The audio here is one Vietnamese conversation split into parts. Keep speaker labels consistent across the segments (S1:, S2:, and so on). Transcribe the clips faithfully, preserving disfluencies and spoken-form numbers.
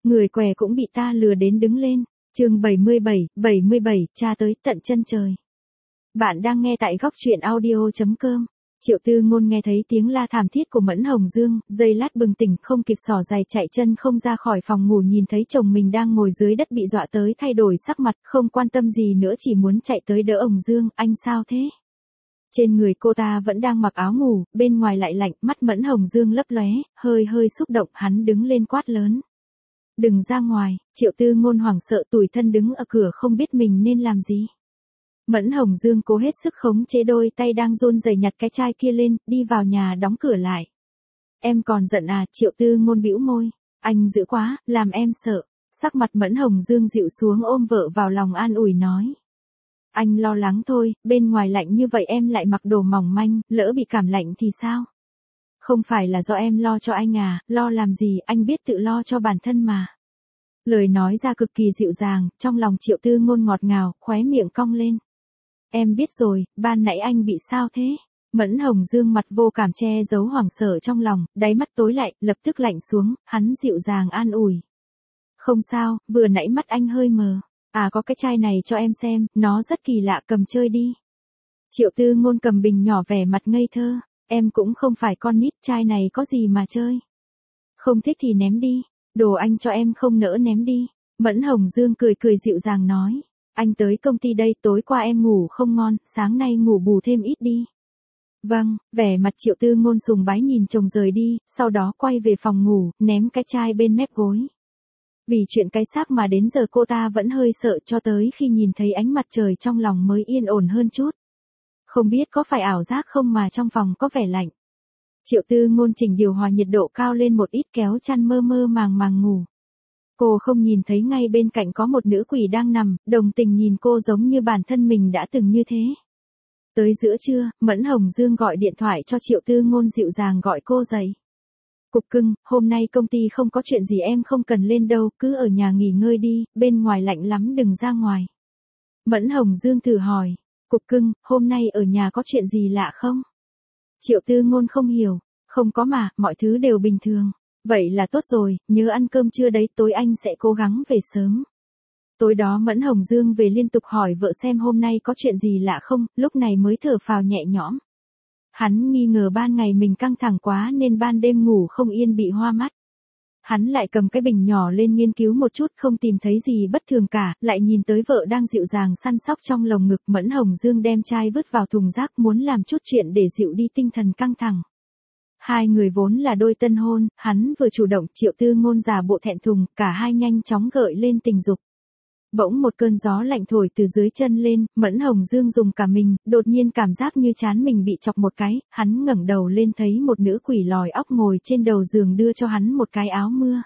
S1: Người què cũng bị ta lừa đến đứng lên. Chương bảy mươi bảy, bảy mươi bảy, tra tới tận chân trời. Bạn đang nghe tại góc truyện audio chấm com. Triệu Tư Ngôn nghe thấy tiếng la thảm thiết của Mẫn Hồng Dương, giây lát bừng tỉnh, không kịp xỏ giày chạy chân không ra khỏi phòng ngủ, nhìn thấy chồng mình đang ngồi dưới đất bị dọa tới thay đổi sắc mặt, không quan tâm gì nữa, chỉ muốn chạy tới đỡ Hồng Dương. Anh sao thế? Trên người cô ta vẫn đang mặc áo ngủ, bên ngoài lại lạnh, mắt Mẫn Hồng Dương lấp lóe, hơi hơi xúc động, hắn đứng lên quát lớn. Đừng ra ngoài. Triệu Tư Ngôn hoảng sợ tủi thân đứng ở cửa không biết mình nên làm gì. Mẫn Hồng Dương cố hết sức khống chế đôi tay đang run rẩy nhặt cái chai kia lên, đi vào nhà đóng cửa lại. Em còn giận à? Triệu Tư Ngôn bĩu môi. Anh dữ quá, làm em sợ. Sắc mặt Mẫn Hồng Dương dịu xuống, ôm vợ vào lòng an ủi nói. Anh lo lắng thôi, bên ngoài lạnh như vậy em lại mặc đồ mỏng manh, lỡ bị cảm lạnh thì sao? Không phải là do em lo cho anh à, lo làm gì, anh biết tự lo cho bản thân mà. Lời nói ra cực kỳ dịu dàng, trong lòng Triệu Tư Ngôn ngọt ngào, khóe miệng cong lên. Em biết rồi, ban nãy anh bị sao thế? Mẫn Hồng Dương mặt vô cảm che giấu hoảng sợ trong lòng, đáy mắt tối lại, lập tức lạnh xuống, hắn dịu dàng an ủi. Không sao, vừa nãy mắt anh hơi mờ. À có cái chai này cho em xem, nó rất kỳ lạ, cầm chơi đi. Triệu Tư Ngôn cầm bình nhỏ vẻ mặt ngây thơ. Em cũng không phải con nít, chai này có gì mà chơi. Không thích thì ném đi, đồ anh cho em không nỡ ném đi. Mẫn Hồng Dương cười cười dịu dàng nói. Anh tới công ty đây, tối qua em ngủ không ngon, sáng nay ngủ bù thêm ít đi. Vâng, vẻ mặt Triệu Tư Ngôn sùng bái nhìn chồng rời đi, sau đó quay về phòng ngủ, ném cái chai bên mép gối. Vì chuyện cái xác mà đến giờ cô ta vẫn hơi sợ, cho tới khi nhìn thấy ánh mặt trời trong lòng mới yên ổn hơn chút. Không biết có phải ảo giác không mà trong phòng có vẻ lạnh. Triệu Tư Ngôn chỉnh điều hòa nhiệt độ cao lên một ít, kéo chăn mơ mơ màng màng ngủ. Cô không nhìn thấy ngay bên cạnh có một nữ quỷ đang nằm, đồng tình nhìn cô giống như bản thân mình đã từng như thế. Tới giữa trưa, Mẫn Hồng Dương gọi điện thoại cho Triệu Tư Ngôn, dịu dàng gọi cô dậy. Cục cưng, hôm nay công ty không có chuyện gì, em không cần lên đâu, cứ ở nhà nghỉ ngơi đi, bên ngoài lạnh lắm, đừng ra ngoài. Mẫn Hồng Dương thử hỏi. Cục cưng, hôm nay ở nhà có chuyện gì lạ không? Triệu Tư Ngôn không hiểu. Không có mà, mọi thứ đều bình thường. Vậy là tốt rồi, nhớ ăn cơm trưa đấy, tối anh sẽ cố gắng về sớm. Tối đó Mẫn Hồng Dương về liên tục hỏi vợ xem hôm nay có chuyện gì lạ không, lúc này mới thở phào nhẹ nhõm. Hắn nghi ngờ ban ngày mình căng thẳng quá nên ban đêm ngủ không yên, bị hoa mắt. Hắn lại cầm cái bình nhỏ lên nghiên cứu một chút, không tìm thấy gì bất thường cả, lại nhìn tới vợ đang dịu dàng săn sóc trong lồng ngực. Mẫn Hồng Dương đem chai vứt vào thùng rác, muốn làm chút chuyện để dịu đi tinh thần căng thẳng. Hai người vốn là đôi tân hôn, hắn vừa chủ động, Triệu Tư Ngôn giả bộ thẹn thùng, cả hai nhanh chóng gợi lên tình dục. Bỗng một cơn gió lạnh thổi từ dưới chân lên, Mẫn Hồng Dương dùng cả mình, đột nhiên cảm giác như trán mình bị chọc một cái, hắn ngẩng đầu lên thấy một nữ quỷ lòi óc ngồi trên đầu giường đưa cho hắn một cái áo mưa.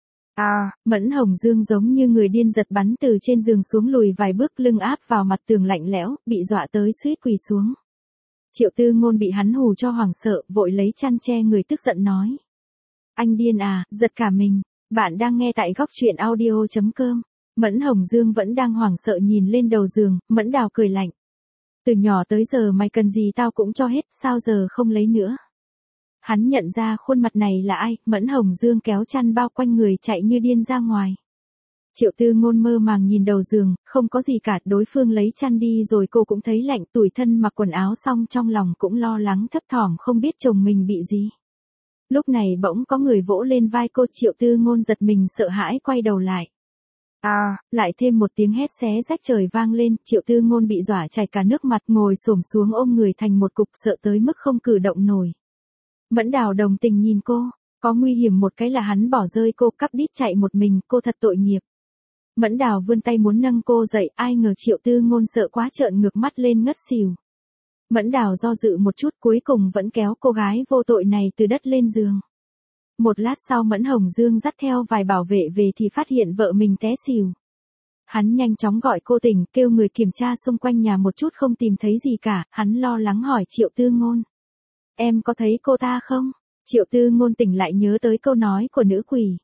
S1: À, Mẫn Hồng Dương giống như người điên giật bắn từ trên giường xuống, lùi vài bước, lưng áp vào mặt tường lạnh lẽo, bị dọa tới suýt quỳ xuống. Triệu Tư Ngôn bị hắn hù cho hoảng sợ, vội lấy chăn che người, tức giận nói. Anh điên à, giật cả mình. Bạn đang nghe tại góc truyện audio chấm com. Mẫn Hồng Dương vẫn đang hoảng sợ nhìn lên đầu giường, Mẫn Đào cười lạnh. Từ nhỏ tới giờ mày cần gì tao cũng cho hết, sao giờ không lấy nữa? Hắn nhận ra khuôn mặt này là ai, Mẫn Hồng Dương kéo chăn bao quanh người chạy như điên ra ngoài. Triệu Tư Ngôn mơ màng nhìn đầu giường, không có gì cả, đối phương lấy chăn đi rồi cô cũng thấy lạnh, tủi thân mặc quần áo xong trong lòng cũng lo lắng thấp thỏm không biết chồng mình bị gì. Lúc này bỗng có người vỗ lên vai cô, Triệu Tư Ngôn giật mình sợ hãi quay đầu lại. À, lại thêm một tiếng hét xé rách trời vang lên, Triệu Tư Ngôn bị dọa chảy cả nước mặt, ngồi xổm xuống ôm người thành một cục, sợ tới mức không cử động nổi. Mẫn Đào đồng tình nhìn cô, có nguy hiểm một cái là hắn bỏ rơi cô, cắp đít chạy một mình, cô thật tội nghiệp. Mẫn Đào vươn tay muốn nâng cô dậy, ai ngờ Triệu Tư Ngôn sợ quá trợn ngược mắt lên ngất xỉu. Mẫn Đào do dự một chút, cuối cùng vẫn kéo cô gái vô tội này từ đất lên giường. Một lát sau Mẫn Hồng Dương dắt theo vài bảo vệ về thì phát hiện vợ mình té xỉu. Hắn nhanh chóng gọi cô tỉnh, kêu người kiểm tra xung quanh nhà một chút, không tìm thấy gì cả, hắn lo lắng hỏi Triệu Tư Ngôn. Em có thấy cô ta không? Triệu Tư Ngôn tỉnh lại nhớ tới câu nói của nữ quỷ.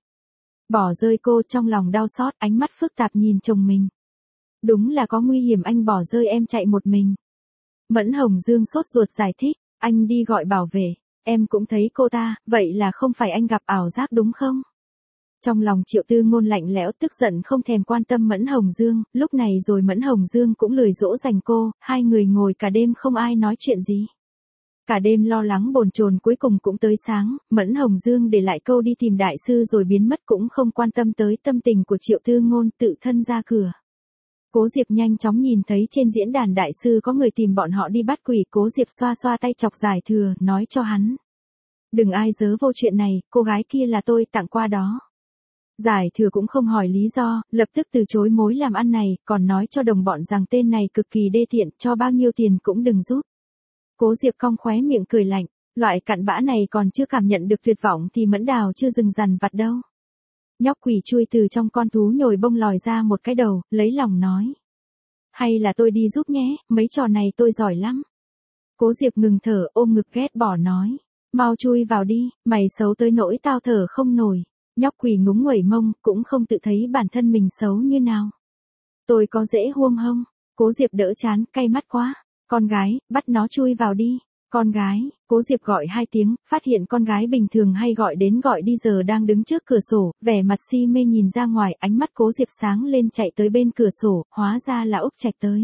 S1: Bỏ rơi cô, trong lòng đau xót, ánh mắt phức tạp nhìn chồng mình. Đúng là có nguy hiểm, anh bỏ rơi em chạy một mình. Mẫn Hồng Dương sốt ruột giải thích, anh đi gọi bảo vệ. Em cũng thấy cô ta, vậy là không phải anh gặp ảo giác đúng không? Trong lòng Triệu Tư Ngôn lạnh lẽo tức giận không thèm quan tâm Mẫn Hồng Dương, lúc này rồi Mẫn Hồng Dương cũng lười dỗ dành cô, hai người ngồi cả đêm không ai nói chuyện gì. Cả đêm lo lắng bồn chồn cuối cùng cũng tới sáng, Mẫn Hồng Dương để lại câu đi tìm đại sư rồi biến mất cũng không quan tâm tới tâm tình của Triệu Tư Ngôn, tự thân ra cửa. Cố Diệp nhanh chóng nhìn thấy trên diễn đàn đại sư có người tìm bọn họ đi bắt quỷ, Cố Diệp xoa xoa tay chọc Giải Thừa, nói cho hắn. Đừng ai dớ vô chuyện này, cô gái kia là tôi tặng qua đó. Giải Thừa cũng không hỏi lý do, lập tức từ chối mối làm ăn này, còn nói cho đồng bọn rằng tên này cực kỳ đê tiện, cho bao nhiêu tiền cũng đừng giúp. Cố Diệp cong khóe miệng cười lạnh, loại cặn bã này còn chưa cảm nhận được tuyệt vọng thì Mẫn Đào chưa dừng dằn vặt đâu. Nhóc quỷ chui từ trong con thú nhồi bông lòi ra một cái đầu, lấy lòng nói. Hay là tôi đi giúp nhé, mấy trò này tôi giỏi lắm. Cố Diệp ngừng thở, ôm ngực ghét bỏ nói. Mau chui vào đi, mày xấu tới nỗi tao thở không nổi. Nhóc quỷ ngúng nguẩy mông, cũng không tự thấy bản thân mình xấu như nào. Tôi có dễ huông hông? Cố Diệp đỡ chán, cay mắt quá. Con gái, bắt nó chui vào đi. Con gái, Cố Diệp gọi hai tiếng, phát hiện con gái bình thường hay gọi đến gọi đi giờ đang đứng trước cửa sổ, vẻ mặt si mê nhìn ra ngoài, ánh mắt Cố Diệp sáng lên chạy tới bên cửa sổ, hóa ra là Úc Trạch tới.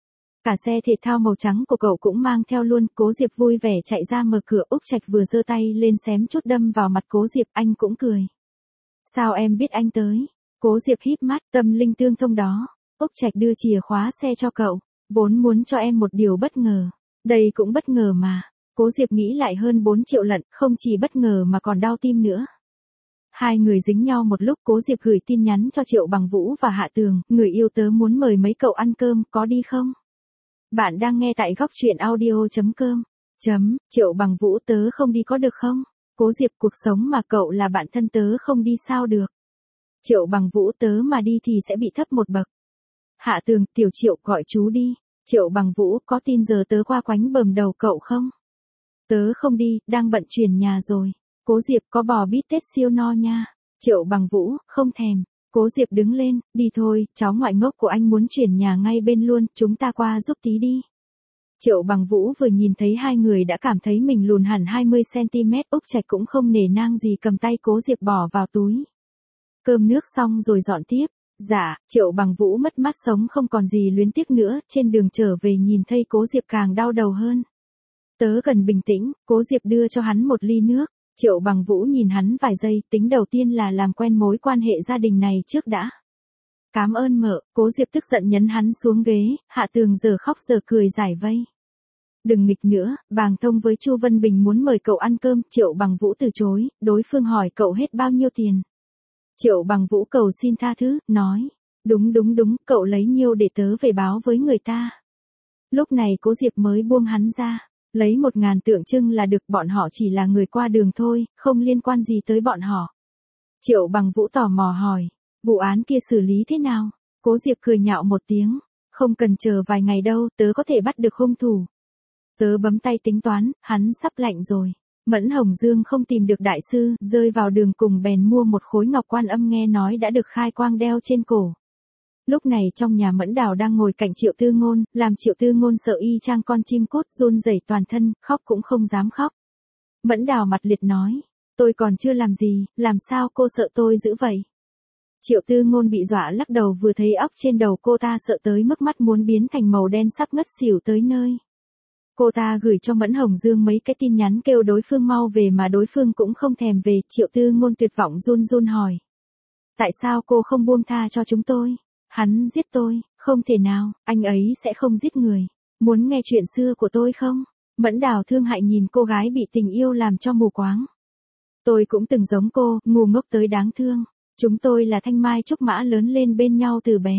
S1: Cả xe thể thao màu trắng của cậu cũng mang theo luôn, Cố Diệp vui vẻ chạy ra mở cửa, Úc Trạch vừa giơ tay lên xém chút đâm vào mặt Cố Diệp, anh cũng cười. Sao em biết anh tới? Cố Diệp híp mắt, tâm linh tương thông đó. Úc Trạch đưa chìa khóa xe cho cậu, vốn muốn cho em một điều bất ngờ. Đây cũng bất ngờ mà. Cố Diệp nghĩ lại hơn bốn triệu lận, không chỉ bất ngờ mà còn đau tim nữa. Hai người dính nhau một lúc, Cố Diệp gửi tin nhắn cho Triệu Bằng Vũ và Hạ Tường, người yêu tớ muốn mời mấy cậu ăn cơm, có đi không? Bạn đang nghe tại góc truyện audio chấm com. Chấm, Triệu Bằng Vũ tớ không đi có được không? Cố Diệp cuộc sống mà cậu là bạn thân tớ không đi sao được? Triệu Bằng Vũ tớ mà đi thì sẽ bị thấp một bậc. Hạ Tường, tiểu Triệu gọi chú đi. Triệu Bằng Vũ, có tin giờ tớ qua quánh bầm đầu cậu không? Tớ không đi, đang bận chuyển nhà rồi. Cố Diệp, có bò bít tết siêu no nha. Triệu Bằng Vũ, không thèm. Cố Diệp đứng lên, đi thôi, cháu ngoại ngốc của anh muốn chuyển nhà ngay bên luôn, chúng ta qua giúp tí đi. Triệu Bằng Vũ vừa nhìn thấy hai người đã cảm thấy mình lùn hẳn hai mươi xăng ti mét, Úc Trạch cũng không nể nang gì cầm tay Cố Diệp bỏ vào túi. Cơm nước xong rồi dọn tiếp. Dạ, Triệu Bằng Vũ mất mát sống không còn gì luyến tiếc nữa, trên đường trở về nhìn thấy Cố Diệp càng đau đầu hơn. Tớ cần bình tĩnh, Cố Diệp đưa cho hắn một ly nước. Triệu Bằng Vũ nhìn hắn vài giây, tính đầu tiên là làm quen mối quan hệ gia đình này trước đã. Cám ơn mợ, Cố Diệp tức giận nhấn hắn xuống ghế, Hạ Tường giờ khóc giờ cười giải vây. Đừng nghịch nữa, Bàng Thông với Chu Vân Bình muốn mời cậu ăn cơm, Triệu Bằng Vũ từ chối, đối phương hỏi cậu hết bao nhiêu tiền. Triệu Bằng Vũ cầu xin tha thứ, nói, đúng đúng đúng, cậu lấy nhiêu để tớ về báo với người ta. Lúc này Cố Diệp mới buông hắn ra, lấy một ngàn tượng trưng là được, bọn họ chỉ là người qua đường thôi, không liên quan gì tới bọn họ. Triệu Bằng Vũ tò mò hỏi, vụ án kia xử lý thế nào? Cố Diệp cười nhạo một tiếng, không cần chờ vài ngày đâu, tớ có thể bắt được hung thủ. Tớ bấm tay tính toán, hắn sắp lạnh rồi. Mẫn Hồng Dương không tìm được đại sư, rơi vào đường cùng bèn mua một khối ngọc Quan Âm nghe nói đã được khai quang đeo trên cổ. Lúc này trong nhà Mẫn Đào đang ngồi cạnh Triệu Tư Ngôn, làm Triệu Tư Ngôn sợ y chang con chim cút, run rẩy toàn thân, khóc cũng không dám khóc. Mẫn Đào mặt liệt nói, tôi còn chưa làm gì, làm sao cô sợ tôi dữ vậy? Triệu Tư Ngôn bị dọa lắc đầu, vừa thấy óc trên đầu cô ta sợ tới mức mắt muốn biến thành màu đen sắp ngất xỉu tới nơi. Cô ta gửi cho Mẫn Hồng Dương mấy cái tin nhắn kêu đối phương mau về mà đối phương cũng không thèm về, Triệu Tư Ngôn tuyệt vọng run run hỏi. Tại sao cô không buông tha cho chúng tôi? Hắn giết tôi, không thể nào, anh ấy sẽ không giết người. Muốn nghe chuyện xưa của tôi không? Mẫn Đào thương hại nhìn cô gái bị tình yêu làm cho mù quáng. Tôi cũng từng giống cô, ngu ngốc tới đáng thương. Chúng tôi là thanh mai trúc mã lớn lên bên nhau từ bé.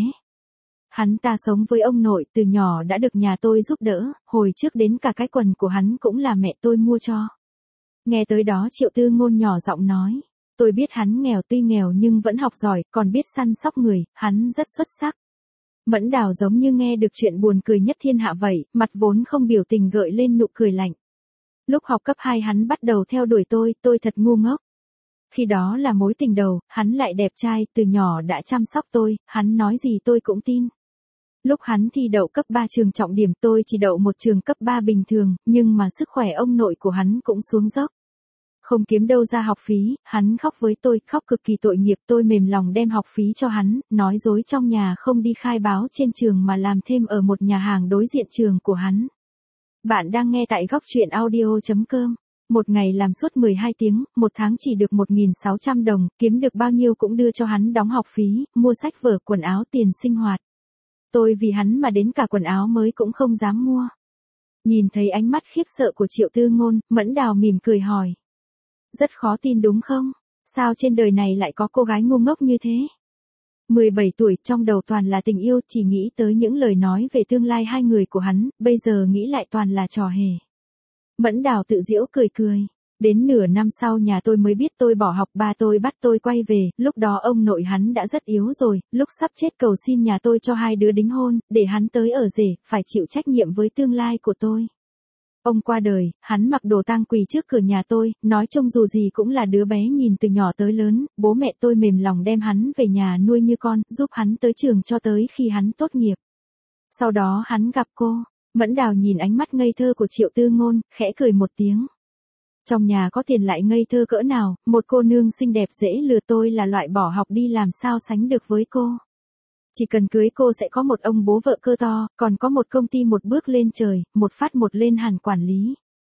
S1: Hắn ta sống với ông nội từ nhỏ đã được nhà tôi giúp đỡ, hồi trước đến cả cái quần của hắn cũng là mẹ tôi mua cho. Nghe tới đó Triệu Tư Ngôn nhỏ giọng nói, tôi biết hắn nghèo, tuy nghèo nhưng vẫn học giỏi, còn biết săn sóc người, hắn rất xuất sắc. Mẫn Đào giống như nghe được chuyện buồn cười nhất thiên hạ vậy, mặt vốn không biểu tình gợi lên nụ cười lạnh. Lúc học cấp hai hắn bắt đầu theo đuổi tôi, tôi thật ngu ngốc. Khi đó là mối tình đầu, hắn lại đẹp trai, từ nhỏ đã chăm sóc tôi, hắn nói gì tôi cũng tin. Lúc hắn thi đậu cấp ba trường trọng điểm, tôi chỉ đậu một trường cấp ba bình thường, nhưng mà sức khỏe ông nội của hắn cũng xuống dốc. Không kiếm đâu ra học phí, hắn khóc với tôi, khóc cực kỳ tội nghiệp, tôi mềm lòng đem học phí cho hắn, nói dối trong nhà không đi khai báo trên trường mà làm thêm ở một nhà hàng đối diện trường của hắn. Bạn đang nghe tại góc truyện audio.com. Một ngày làm suốt mười hai tiếng, một tháng chỉ được một nghìn sáu trăm đồng, kiếm được bao nhiêu cũng đưa cho hắn đóng học phí, mua sách vở, quần áo, tiền sinh hoạt. Tôi vì hắn mà đến cả quần áo mới cũng không dám mua. Nhìn thấy ánh mắt khiếp sợ của Triệu Tư Ngôn, Mẫn Đào mỉm cười hỏi. Rất khó tin đúng không? Sao trên đời này lại có cô gái ngu ngốc như thế? mười bảy tuổi, trong đầu toàn là tình yêu, chỉ nghĩ tới những lời nói về tương lai hai người của hắn, bây giờ nghĩ lại toàn là trò hề. Mẫn Đào tự giễu cười cười. Đến nửa năm sau nhà tôi mới biết tôi bỏ học, ba tôi bắt tôi quay về, lúc đó ông nội hắn đã rất yếu rồi, lúc sắp chết cầu xin nhà tôi cho hai đứa đính hôn, để hắn tới ở rể, phải chịu trách nhiệm với tương lai của tôi. Ông qua đời, hắn mặc đồ tang quỳ trước cửa nhà tôi, nói chung dù gì cũng là đứa bé nhìn từ nhỏ tới lớn, bố mẹ tôi mềm lòng đem hắn về nhà nuôi như con, giúp hắn tới trường cho tới khi hắn tốt nghiệp. Sau đó hắn gặp cô, Mẫn Đào nhìn ánh mắt ngây thơ của Triệu Tư Ngôn, khẽ cười một tiếng. Trong nhà có tiền lại ngây thơ cỡ nào, một cô nương xinh đẹp dễ lừa, tôi là loại bỏ học đi làm sao sánh được với cô. Chỉ cần cưới cô sẽ có một ông bố vợ cơ to, còn có một công ty một bước lên trời, một phát một lên hẳn quản lý.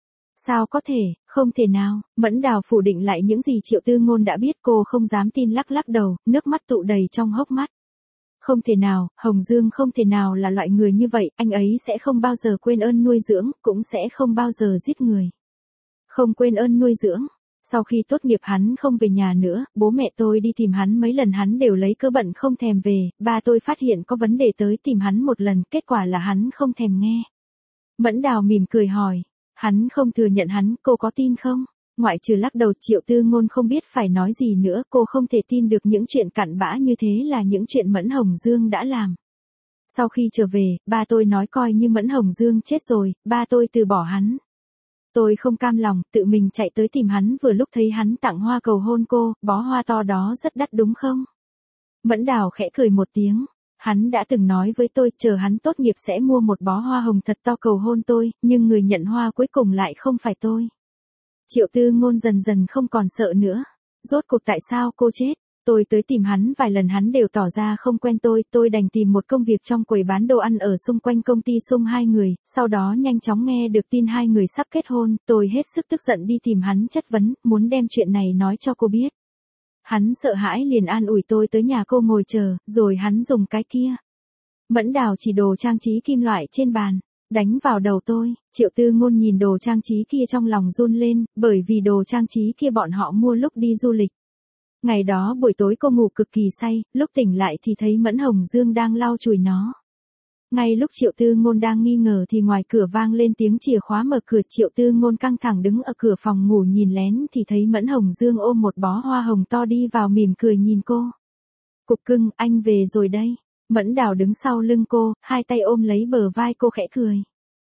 S1: Sao có thể, không thể nào, Mẫn Đào phủ định lại những gì Triệu Tư Ngôn đã biết, cô không dám tin, lắc lắc đầu, nước mắt tụ đầy trong hốc mắt. Không thể nào, Hồng Dương không thể nào là loại người như vậy, anh ấy sẽ không bao giờ quên ơn nuôi dưỡng, cũng sẽ không bao giờ giết người. Không quên ơn nuôi dưỡng. Sau khi tốt nghiệp hắn không về nhà nữa, bố mẹ tôi đi tìm hắn mấy lần hắn đều lấy cớ bận không thèm về, ba tôi phát hiện có vấn đề tới tìm hắn một lần, kết quả là hắn không thèm nghe. Mẫn Đào mỉm cười hỏi, hắn không thừa nhận hắn, cô có tin không? Ngoại trừ lắc đầu, Triệu Tư Ngôn không biết phải nói gì nữa, cô không thể tin được những chuyện cặn bã như thế là những chuyện Mẫn Hồng Dương đã làm. Sau khi trở về, ba tôi nói coi như Mẫn Hồng Dương chết rồi, ba tôi từ bỏ hắn. Tôi không cam lòng, tự mình chạy tới tìm hắn, vừa lúc thấy hắn tặng hoa cầu hôn cô, bó hoa to đó rất đắt đúng không? Mẫn Đào khẽ cười một tiếng. Hắn đã từng nói với tôi, chờ hắn tốt nghiệp sẽ mua một bó hoa hồng thật to cầu hôn tôi, nhưng người nhận hoa cuối cùng lại không phải tôi. Triệu Tư Ngôn dần dần không còn sợ nữa. Rốt cuộc tại sao cô chết? Tôi tới tìm hắn vài lần hắn đều tỏ ra không quen tôi, tôi đành tìm một công việc trong quầy bán đồ ăn ở xung quanh công ty Sung hai người, sau đó nhanh chóng nghe được tin hai người sắp kết hôn, tôi hết sức tức giận đi tìm hắn chất vấn, muốn đem chuyện này nói cho cô biết. Hắn sợ hãi liền an ủi tôi tới nhà cô ngồi chờ, rồi hắn dùng cái kia. Mẫn Đào chỉ đồ trang trí kim loại trên bàn, đánh vào đầu tôi. Triệu Tư Ngôn nhìn đồ trang trí kia trong lòng run lên, bởi vì đồ trang trí kia bọn họ mua lúc đi du lịch. Ngày đó buổi tối cô ngủ cực kỳ say, lúc tỉnh lại thì thấy Mẫn Hồng Dương đang lau chùi nó. Ngay lúc Triệu Tư Ngôn đang nghi ngờ thì ngoài cửa vang lên tiếng chìa khóa mở cửa, Triệu Tư Ngôn căng thẳng đứng ở cửa phòng ngủ nhìn lén thì thấy Mẫn Hồng Dương ôm một bó hoa hồng to đi vào mỉm cười nhìn cô. Cục cưng, anh về rồi đây. Mẫn Đào đứng sau lưng cô, hai tay ôm lấy bờ vai cô khẽ cười.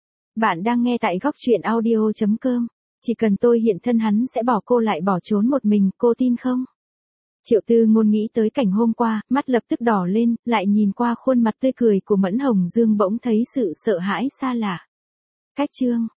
S1: Bạn đang nghe tại góc truyện audio.com. Chỉ cần tôi hiện thân hắn sẽ bỏ cô lại bỏ trốn một mình, cô tin không? Triệu Tư Ngôn nghĩ tới cảnh hôm qua, mắt lập tức đỏ lên, lại nhìn qua khuôn mặt tươi cười của Mẫn Hồng Dương bỗng thấy sự sợ hãi xa lạ. Cách chương